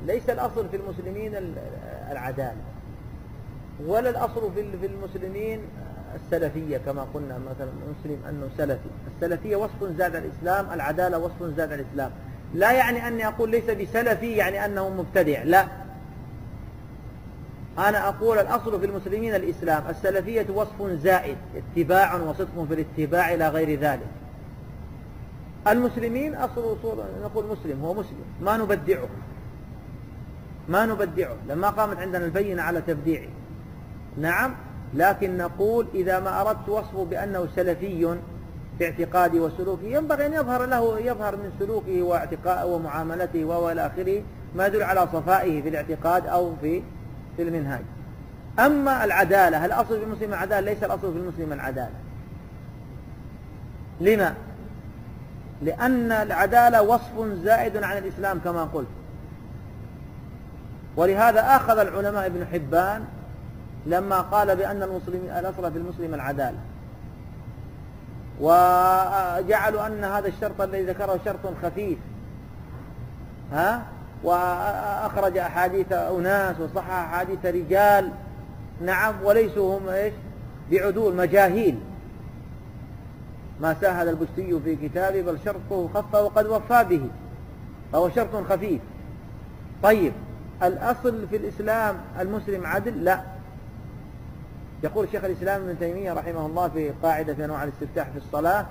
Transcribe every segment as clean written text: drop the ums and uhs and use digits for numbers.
ليس الأصل في المسلمين العدالة، ولا الأصل في المسلمين السلفية كما قلنا مثلا مسلم أنه سلفي. السلفية وصف زاد الإسلام، العدالة وصف زاد الإسلام. لا يعني أني أقول ليس بسلفي يعني أنه مبتدع، لا، أنا أقول الأصل في المسلمين الإسلام، السلفية وصف زائد، اتباع وصدق في الاتباع إلى غير ذلك. المسلمين أصل نقول مسلم هو مسلم، ما نبدعه لما قامت عندنا البينة على تبديعه، نعم، لكن نقول إذا ما أردت وصفه بأنه سلفي في اعتقاده وسلوكه ينبغي أن يظهر من سلوكه واعتقاده ومعاملته وإلى آخره ما يدل على صفائه في الاعتقاد أو في المنهاج. أما العدالة، هل الأصل في المسلم العدالة؟ ليس الأصل في المسلم العدالة. لما؟ لأن العدالة وصف زائد عن الإسلام كما قلت، ولهذا أخذ العلماء ابن حبان لما قال بأن الأصل في المسلم العدالة، وجعلوا أن هذا الشرط الذي ذكره شرط خفيف، وأخرج أحاديث أناس وصحح أحاديث رجال، نعم، وليسوا هم بعدول، مجاهيل، ما ساهد البستي في كتابه بل شرطه خف وقد وفى به، فهو شرط خفيف. طيب الأصل في الإسلام المسلم عدل؟ لا. يقول شيخ الإسلام ابن تيمية رحمه الله في قاعدة في أنواع الاستفتاح في الصلاة: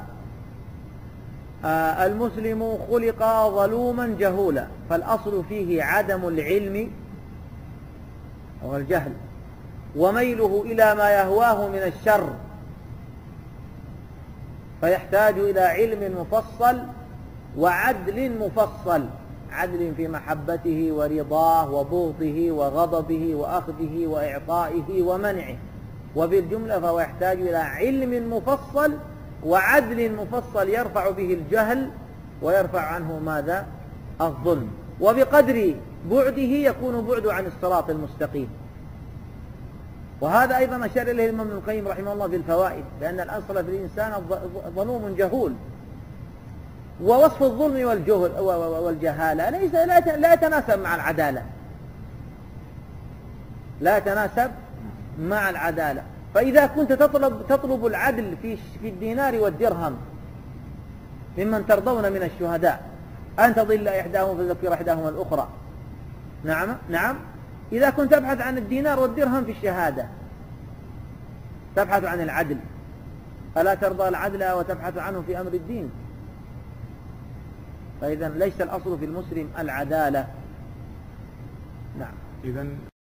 المسلم خلق ظلوما جهولا، فالأصل فيه عدم العلم والجهل وميله إلى ما يهواه من الشر، فيحتاج إلى علم مفصل وعدل مفصل، عدل في محبته ورضاه وبغضه وغضبه وأخذه وإعطائه ومنعه، وبالجملة فهو يحتاج إلى علم مفصل وعدل مفصل يرفع به الجهل ويرفع عنه ماذا؟ الظلم، وبقدر بعده يكون بعده عن الصراط المستقيم. وهذا أيضا أشار إليه الإمام ابن القيم رحمه الله في الفوائد، لأن الأصل في الإنسان ظلوم جهول، ووصف الظلم والجهالة لا يتناسب مع العدالة، لا يتناسب مع العدالة. فإذا كنت تطلب العدل في الدينار والدرهم ممن ترضون من الشهداء أن تضل إحداهم فتذكر إحداهما الأخرى، نعم، إذا كنت تبحث عن الدينار والدرهم في الشهادة تبحث عن العدل، ألا ترضى العدل وتبحث عنه في أمر الدين؟ فإذا ليس الأصل في المسلم العدالة. نعم.